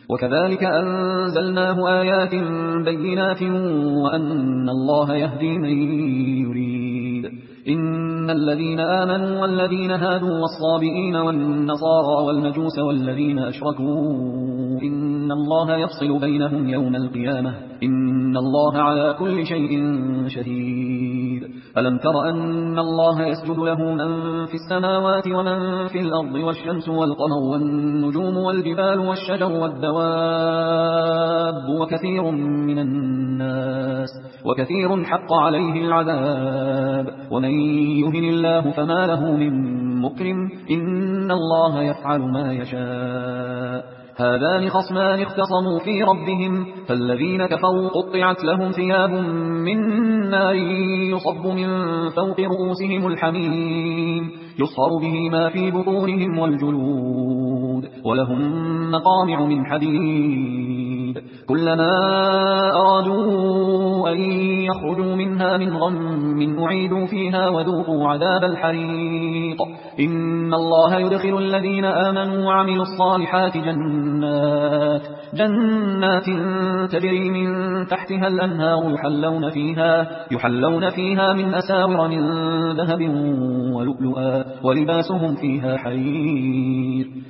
وكذلك أنزلناه آيات بينات وأن الله يهدي من يريد. إن الذين آمنوا والذين هادوا والصابئين والنصارى والمجوس والذين أشركوا إن الله يفصل بينهم يوم القيامة إن الله على كل شيء شهيد. ألم تر أن الله يسجد له من في السماوات ومن في الأرض والشمس والقمر والنجوم والجبال والشجر والدواب وكثير حق عليه العذاب ومن يهن الله فما له من مكرم إن الله يفعل ما يشاء. هذان خصمان اختصموا في ربهم فالذين كفروا قطعت لهم ثياب من نار يصب من فوق رؤوسهم الحميم يصهر به ما في بطونهم والجلود ولهم مقامع من حديد كلما أرادوا أن يخرجوا منها من غم أعيدوا فيها وذوقوا عذاب الحريق. إن الله يدخل الذين آمنوا وعملوا الصالحات جنات تجري من تحتها الأنهار يحلون فيها من أساور من ذهب ولؤلؤا ولباسهم فيها حرير.